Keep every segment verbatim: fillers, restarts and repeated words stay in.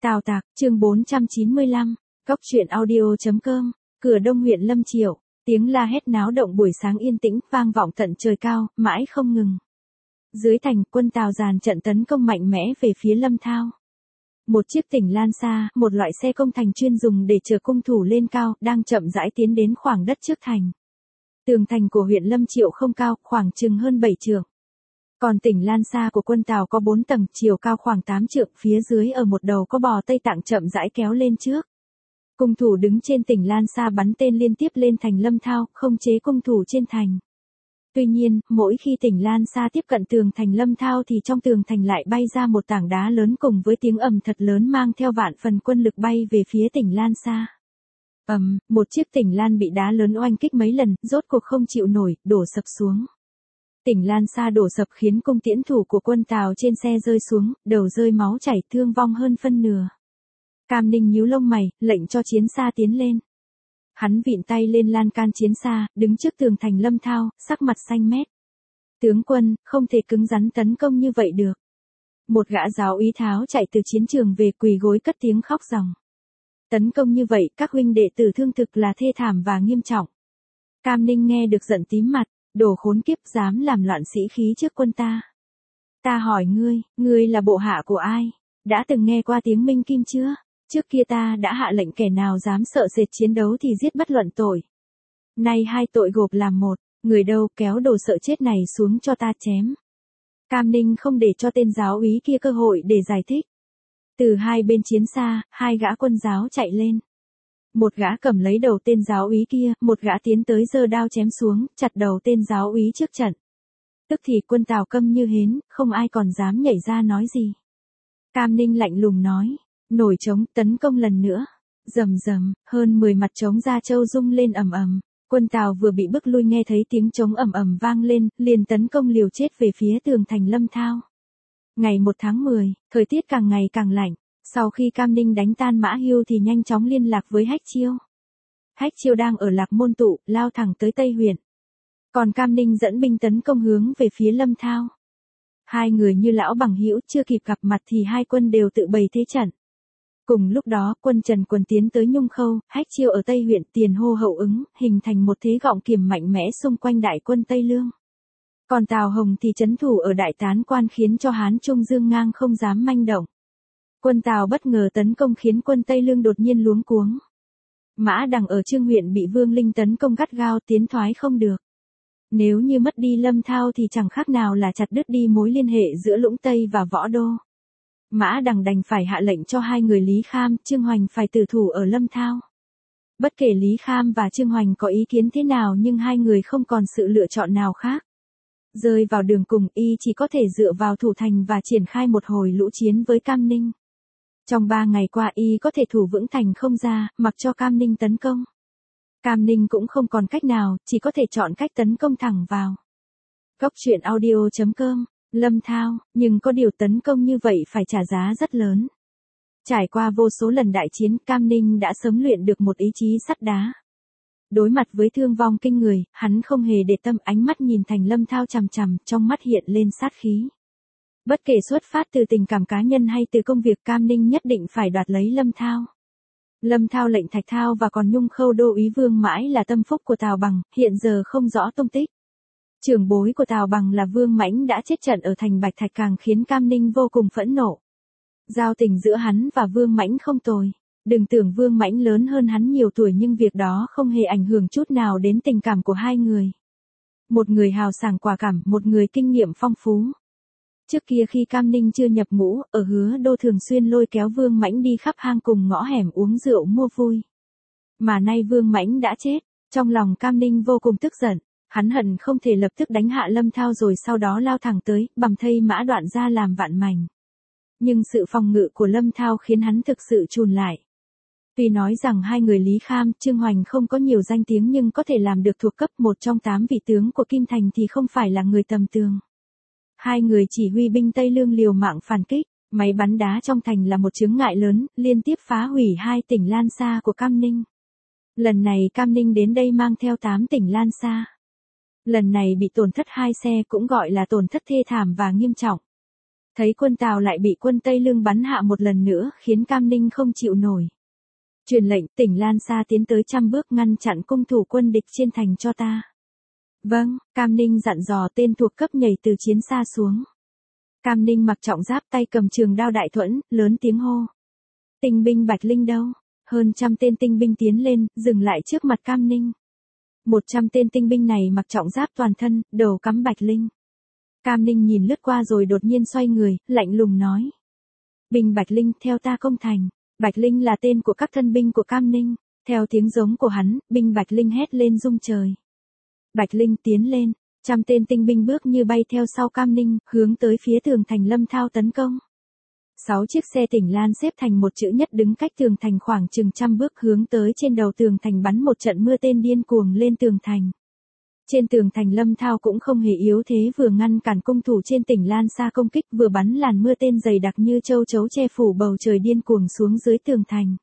Tào Tạc, chương bốn trăm chín mươi lăm, Cóc truyện audio chấm com, cửa Đông huyện Lâm Triệu, tiếng la hét náo động buổi sáng yên tĩnh, vang vọng tận trời cao, mãi không ngừng. Dưới thành, quân Tào dàn trận tấn công mạnh mẽ về phía Lâm Thao. Một chiếc tỉnh Lan Sa, một loại xe công thành chuyên dùng để chở cung thủ lên cao, đang chậm rãi tiến đến khoảng đất trước thành. Tường thành của huyện Lâm Triệu không cao, khoảng chừng hơn bảy trượng. Còn tỉnh Lan Sa của quân Tào có bốn tầng, chiều cao khoảng tám trượng, phía dưới ở một đầu có bò Tây Tạng chậm rãi kéo lên trước. Cung thủ đứng trên tỉnh Lan Sa bắn tên liên tiếp lên thành Lâm Thao, không chế cung thủ trên thành. Tuy nhiên, mỗi khi tỉnh Lan Sa tiếp cận tường thành Lâm Thao thì trong tường thành lại bay ra một tảng đá lớn cùng với tiếng ầm thật lớn mang theo vạn phần quân lực bay về phía tỉnh Lan Sa. Ầm, một chiếc tỉnh Lan bị đá lớn oanh kích mấy lần, rốt cuộc không chịu nổi, đổ sập xuống. Tỉnh Lan Sa đổ sập khiến cung tiễn thủ của quân Tào trên xe rơi xuống, đầu rơi máu chảy, thương vong hơn phân nửa. Cam Ninh nhíu lông mày, lệnh cho chiến xa tiến lên. Hắn vịn tay lên lan can chiến xa, đứng trước tường thành Lâm Thao, sắc mặt xanh mét. Tướng quân, không thể cứng rắn tấn công như vậy được. Một gã giáo úy tháo chạy từ chiến trường về quỳ gối cất tiếng khóc ròng. Tấn công như vậy, các huynh đệ tử thương thực là thê thảm và nghiêm trọng. Cam Ninh nghe được giận tím mặt, đồ khốn kiếp, dám làm loạn sĩ khí trước quân ta. Ta hỏi ngươi, ngươi là bộ hạ của ai? Đã từng nghe qua tiếng Minh Kim chưa? Trước kia ta đã hạ lệnh kẻ nào dám sợ sệt chiến đấu thì giết bất luận tội. Nay hai tội gộp làm một, người đâu kéo đồ sợ chết này xuống cho ta chém. Cam Ninh không để cho tên giáo úy kia cơ hội để giải thích. Từ hai bên chiến xa, hai gã quân giáo chạy lên. Một gã cầm lấy đầu tên giáo úy kia, một gã tiến tới giơ đao chém xuống, chặt đầu tên giáo úy trước trận. Tức thì quân Tào câm như hến, không ai còn dám nhảy ra nói gì. Cam Ninh lạnh lùng nói, nổi trống, tấn công lần nữa. Rầm rầm, hơn mười mặt trống da trâu rung lên ầm ầm. Quân Tào vừa bị bức lui nghe thấy tiếng trống ầm ầm vang lên, liền tấn công liều chết về phía tường thành Lâm Thao. Ngày một tháng mười, thời tiết càng ngày càng lạnh. Sau khi Cam Ninh đánh tan Mã Hưu thì nhanh chóng liên lạc với Hách Chiêu. Hách Chiêu đang ở Lạc Môn Tụ, lao thẳng tới Tây huyện. Còn Cam Ninh dẫn binh tấn công hướng về phía Lâm Thao. Hai người như lão bằng hữu, chưa kịp gặp mặt thì hai quân đều tự bày thế trận. Cùng lúc đó, quân Trần Quần tiến tới Nhung Khâu, Hách Chiêu ở Tây huyện, tiền hô hậu ứng, hình thành một thế gọng kiềm mạnh mẽ xung quanh đại quân Tây Lương. Còn Tào Hồng thì trấn thủ ở Đại Tán Quan khiến cho Hán Trung Dương Ngang không dám manh động. Quân Tào bất ngờ tấn công khiến quân Tây Lương đột nhiên luống cuống. Mã Đằng ở Trương huyện bị Vương Linh tấn công gắt gao, tiến thoái không được. Nếu như mất đi Lâm Thao thì chẳng khác nào là chặt đứt đi mối liên hệ giữa Lũng Tây và Võ Đô. Mã Đằng đành phải hạ lệnh cho hai người Lý Kham, Trương Hoành phải tử thủ ở Lâm Thao. Bất kể Lý Kham và Trương Hoành có ý kiến thế nào nhưng hai người không còn sự lựa chọn nào khác. Rơi vào đường cùng, y chỉ có thể dựa vào thủ thành và triển khai một hồi lũ chiến với Cam Ninh. Trong ba ngày qua y có thể thủ vững thành không ra, mặc cho Cam Ninh tấn công. Cam Ninh cũng không còn cách nào, chỉ có thể chọn cách tấn công thẳng vào. Cóc truyện audio chấm com, Lâm Thao, nhưng có điều tấn công như vậy phải trả giá rất lớn. Trải qua vô số lần đại chiến, Cam Ninh đã sớm luyện được một ý chí sắt đá. Đối mặt với thương vong kinh người, hắn không hề để tâm, ánh mắt nhìn thành Lâm Thao chằm chằm, trong mắt hiện lên sát khí. Bất kể xuất phát từ tình cảm cá nhân hay từ công việc, Cam Ninh nhất định phải đoạt lấy Lâm Thao. Lâm Thao lệnh Thạch Thao và còn Nhung Khâu đô úy Vương Mãi là tâm phúc của Tào Bằng, hiện giờ không rõ tung tích. Trưởng bối của Tào Bằng là Vương Mãnh đã chết trận ở thành Bạch Thạch càng khiến Cam Ninh vô cùng phẫn nộ. Giao tình giữa hắn và Vương Mãnh không tồi. Đừng tưởng Vương Mãnh lớn hơn hắn nhiều tuổi nhưng việc đó không hề ảnh hưởng chút nào đến tình cảm của hai người. Một người hào sảng quả cảm, một người kinh nghiệm phong phú. Trước kia khi Cam Ninh chưa nhập ngũ, ở Hứa Đô thường xuyên lôi kéo Vương Mãnh đi khắp hang cùng ngõ hẻm uống rượu mua vui. Mà nay Vương Mãnh đã chết, trong lòng Cam Ninh vô cùng tức giận, hắn hận không thể lập tức đánh hạ Lâm Thao rồi sau đó lao thẳng tới, bầm thây Mã Đoạn ra làm vạn mảnh. Nhưng sự phòng ngự của Lâm Thao khiến hắn thực sự chùn lại. Tuy nói rằng hai người Lý Kham, Trương Hoành không có nhiều danh tiếng nhưng có thể làm được thuộc cấp một trong tám vị tướng của Kim Thành thì không phải là người tầm thường. Hai người chỉ huy binh Tây Lương liều mạng phản kích, máy bắn đá trong thành là một chướng ngại lớn, liên tiếp phá hủy hai tỉnh Lan Sa của Cam Ninh. Lần này Cam Ninh đến đây mang theo tám tỉnh Lan Sa. Lần này bị tổn thất hai xe cũng gọi là tổn thất thê thảm và nghiêm trọng. Thấy quân Tào lại bị quân Tây Lương bắn hạ một lần nữa, khiến Cam Ninh không chịu nổi. Truyền lệnh, tỉnh Lan Sa tiến tới trăm bước ngăn chặn cung thủ quân địch trên thành cho ta. Vâng, Cam Ninh dặn dò tên thuộc cấp nhảy từ chiến xa xuống. Cam Ninh mặc trọng giáp, tay cầm trường đao đại thuẫn, lớn tiếng hô. Tinh binh Bạch Linh đâu? Hơn trăm tên tinh binh tiến lên, dừng lại trước mặt Cam Ninh. Một trăm tên tinh binh này mặc trọng giáp toàn thân, đầu cắm Bạch Linh. Cam Ninh nhìn lướt qua rồi đột nhiên xoay người, lạnh lùng nói. Binh Bạch Linh, theo ta công thành. Bạch Linh là tên của các thân binh của Cam Ninh. Theo tiếng giống của hắn, binh Bạch Linh hét lên rung trời. Bạch Linh tiến lên, trăm tên tinh binh bước như bay theo sau Cam Ninh, hướng tới phía tường thành Lâm Thao tấn công. Sáu chiếc xe tỉnh Lan xếp thành một chữ nhất đứng cách tường thành khoảng chừng trăm bước hướng tới trên đầu tường thành bắn một trận mưa tên điên cuồng lên tường thành. Trên tường thành Lâm Thao cũng không hề yếu thế, vừa ngăn cản cung thủ trên tỉnh Lan Sa công kích, vừa bắn làn mưa tên dày đặc như châu chấu che phủ bầu trời điên cuồng xuống dưới tường thành.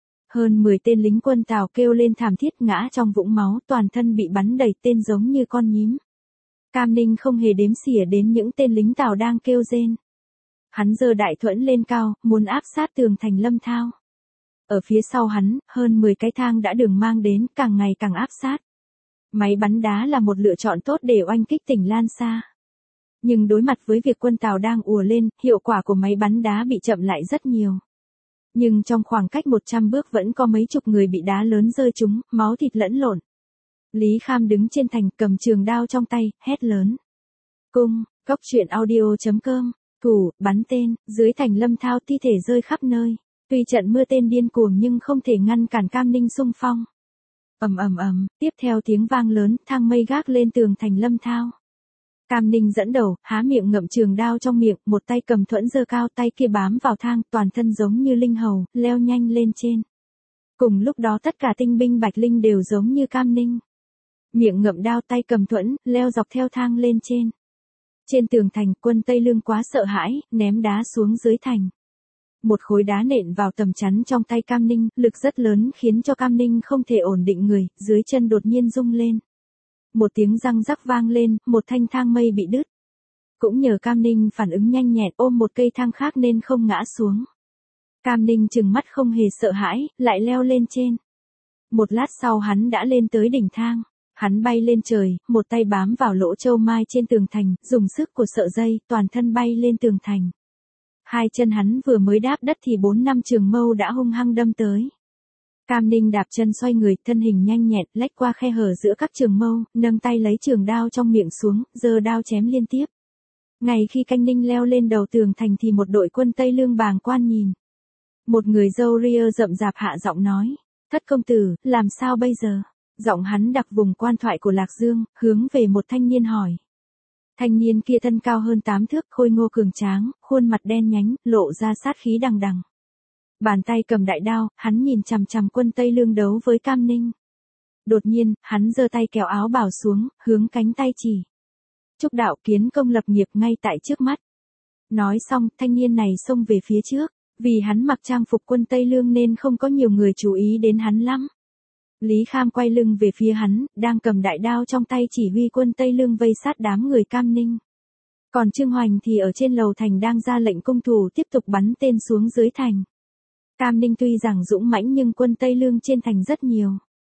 Hơn mười tên lính quân Tào kêu lên thảm thiết ngã trong vũng máu, toàn thân bị bắn đầy tên giống như con nhím. Cam Ninh không hề đếm xỉa đến những tên lính Tào đang kêu rên. Hắn giơ đại thuẫn lên cao, muốn áp sát tường thành Lâm Thao. Ở phía sau hắn, hơn mười cái thang đã đường mang đến, càng ngày càng áp sát. Máy bắn đá là một lựa chọn tốt để oanh kích tỉnh Lan Sa. Nhưng đối mặt với việc quân Tào đang ùa lên, hiệu quả của máy bắn đá bị chậm lại rất nhiều. Nhưng trong khoảng cách một trăm bước vẫn có mấy chục người bị đá lớn rơi trúng, máu thịt lẫn lộn. Lý Kham đứng trên thành cầm trường đao trong tay, hét lớn. Cung, cốc truyện audio chấm com, thủ, bắn tên, dưới thành Lâm Thao thi thể rơi khắp nơi. Tuy trận mưa tên điên cuồng nhưng không thể ngăn cản Cam Ninh xung phong. Ầm ầm ầm, tiếp theo tiếng vang lớn, thang mây gác lên tường thành Lâm Thao. Cam Ninh dẫn đầu, há miệng ngậm trường đao trong miệng, một tay cầm thuẫn giơ cao, tay kia bám vào thang, toàn thân giống như linh hầu, leo nhanh lên trên. Cùng lúc đó tất cả tinh binh Bạch Linh đều giống như Cam Ninh. Miệng ngậm đao, tay cầm thuẫn, leo dọc theo thang lên trên. Trên tường thành, quân Tây Lương quá sợ hãi, ném đá xuống dưới thành. Một khối đá nện vào tầm chắn trong tay Cam Ninh, lực rất lớn khiến cho Cam Ninh không thể ổn định người, dưới chân đột nhiên rung lên. Một tiếng răng rắc vang lên, một thanh thang mây bị đứt. Cũng nhờ Cam Ninh phản ứng nhanh nhẹn ôm một cây thang khác nên không ngã xuống. Cam Ninh trừng mắt không hề sợ hãi, lại leo lên trên. Một lát sau hắn đã lên tới đỉnh thang. Hắn bay lên trời, một tay bám vào lỗ châu mai trên tường thành, dùng sức của sợi dây, toàn thân bay lên tường thành. Hai chân hắn vừa mới đáp đất thì bốn năm trường mâu đã hung hăng đâm tới. Cam Ninh đạp chân xoay người, thân hình nhanh nhẹn, lách qua khe hở giữa các trường mâu, nâng tay lấy trường đao trong miệng xuống, giơ đao chém liên tiếp. Ngay khi Cam Ninh leo lên đầu tường thành thì một đội quân Tây Lương bàng quan nhìn. Một người râu ria rậm rạp hạ giọng nói, thất công tử, làm sao bây giờ? Giọng hắn đặc vùng quan thoại của Lạc Dương, hướng về một thanh niên hỏi. Thanh niên kia thân cao hơn tám thước, khôi ngô cường tráng, khuôn mặt đen nhánh, lộ ra sát khí đằng đằng. Bàn tay cầm đại đao, hắn nhìn chằm chằm quân Tây Lương đấu với Cam Ninh. Đột nhiên, hắn giơ tay kéo áo bào xuống, hướng cánh tay chỉ. Chúc đạo kiến công lập nghiệp ngay tại trước mắt. Nói xong, thanh niên này xông về phía trước, vì hắn mặc trang phục quân Tây Lương nên không có nhiều người chú ý đến hắn lắm. Lý Kham quay lưng về phía hắn, đang cầm đại đao trong tay chỉ huy quân Tây Lương vây sát đám người Cam Ninh. Còn Trương Hoành thì ở trên lầu thành đang ra lệnh cung thủ tiếp tục bắn tên xuống dưới thành. Cam Ninh tuy rằng dũng mãnh nhưng quân Tây Lương trên thành rất nhiều.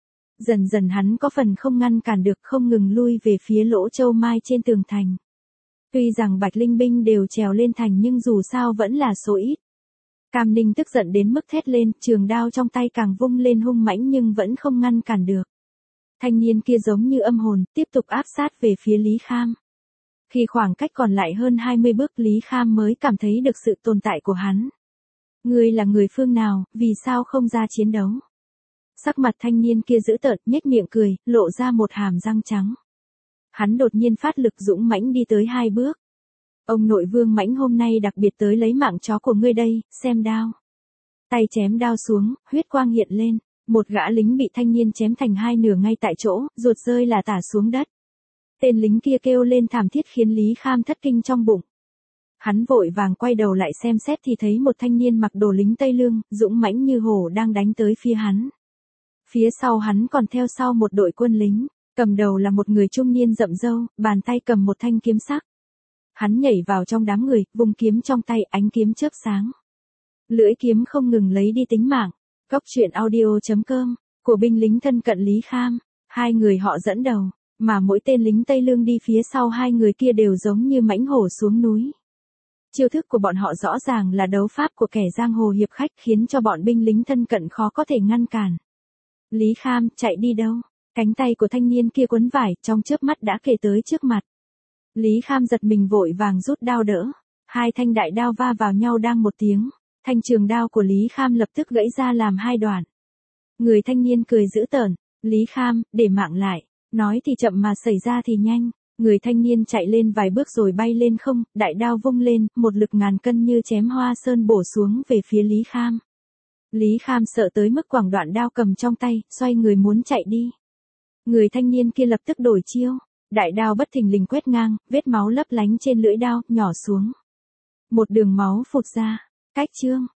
Dần dần hắn có phần không ngăn cản được, không ngừng lui về phía lỗ châu mai trên tường thành. Tuy rằng Bạch Linh binh đều trèo lên thành nhưng dù sao vẫn là số ít. Cam Ninh tức giận đến mức thét lên, trường đao trong tay càng vung lên hung mãnh nhưng vẫn không ngăn cản được. Thanh niên kia giống như âm hồn, tiếp tục áp sát về phía Lý Kham. Khi khoảng cách còn lại hơn hai mươi bước, Lý Kham mới cảm thấy được sự tồn tại của hắn. Ngươi là người phương nào, vì sao không ra chiến đấu? Sắc mặt thanh niên kia dữ tợn, nhếch miệng cười, lộ ra một hàm răng trắng. Hắn đột nhiên phát lực dũng mãnh đi tới hai bước. Ông nội Vương Mãnh hôm nay đặc biệt tới lấy mạng chó của ngươi đây, xem đao. Tay chém đao xuống, huyết quang hiện lên, một gã lính bị thanh niên chém thành hai nửa ngay tại chỗ, ruột rơi là tả xuống đất. Tên lính kia kêu lên thảm thiết khiến Lý Kham thất kinh trong bụng. Hắn vội vàng quay đầu lại xem xét thì thấy một thanh niên mặc đồ lính Tây Lương, dũng mãnh như hổ đang đánh tới phía hắn. Phía sau hắn còn theo sau một đội quân lính, cầm đầu là một người trung niên rậm râu, bàn tay cầm một thanh kiếm sắc. Hắn nhảy vào trong đám người, vùng kiếm trong tay, ánh kiếm chớp sáng. Lưỡi kiếm không ngừng lấy đi tính mạng. Cốc truyện audio chấm com, của binh lính thân cận Lý Kham. Hai người họ dẫn đầu, mà mỗi tên lính Tây Lương đi phía sau hai người kia đều giống như mãnh hổ xuống núi. Chiêu thức của bọn họ rõ ràng là đấu pháp của kẻ giang hồ hiệp khách, khiến cho bọn binh lính thân cận khó có thể ngăn cản. Lý Kham, chạy đi đâu? Cánh tay của thanh niên kia quấn vải, trong chớp mắt đã kề tới trước mặt. Lý Kham giật mình vội vàng rút đao đỡ. Hai thanh đại đao va vào nhau đang một tiếng. Thanh trường đao của Lý Kham lập tức gãy ra làm hai đoạn. Người thanh niên cười dữ tợn. Lý Kham, để mạng lại. Nói thì chậm mà xảy ra thì nhanh. Người thanh niên chạy lên vài bước rồi bay lên không, đại đao vung lên, một lực ngàn cân như chém hoa sơn bổ xuống về phía Lý Kham. Lý Kham sợ tới mức quẳng đoạn đao cầm trong tay, xoay người muốn chạy đi. Người thanh niên kia lập tức đổi chiêu. Đại đao bất thình lình quét ngang, vết máu lấp lánh trên lưỡi đao, nhỏ xuống. Một đường máu phụt ra. Cách chương.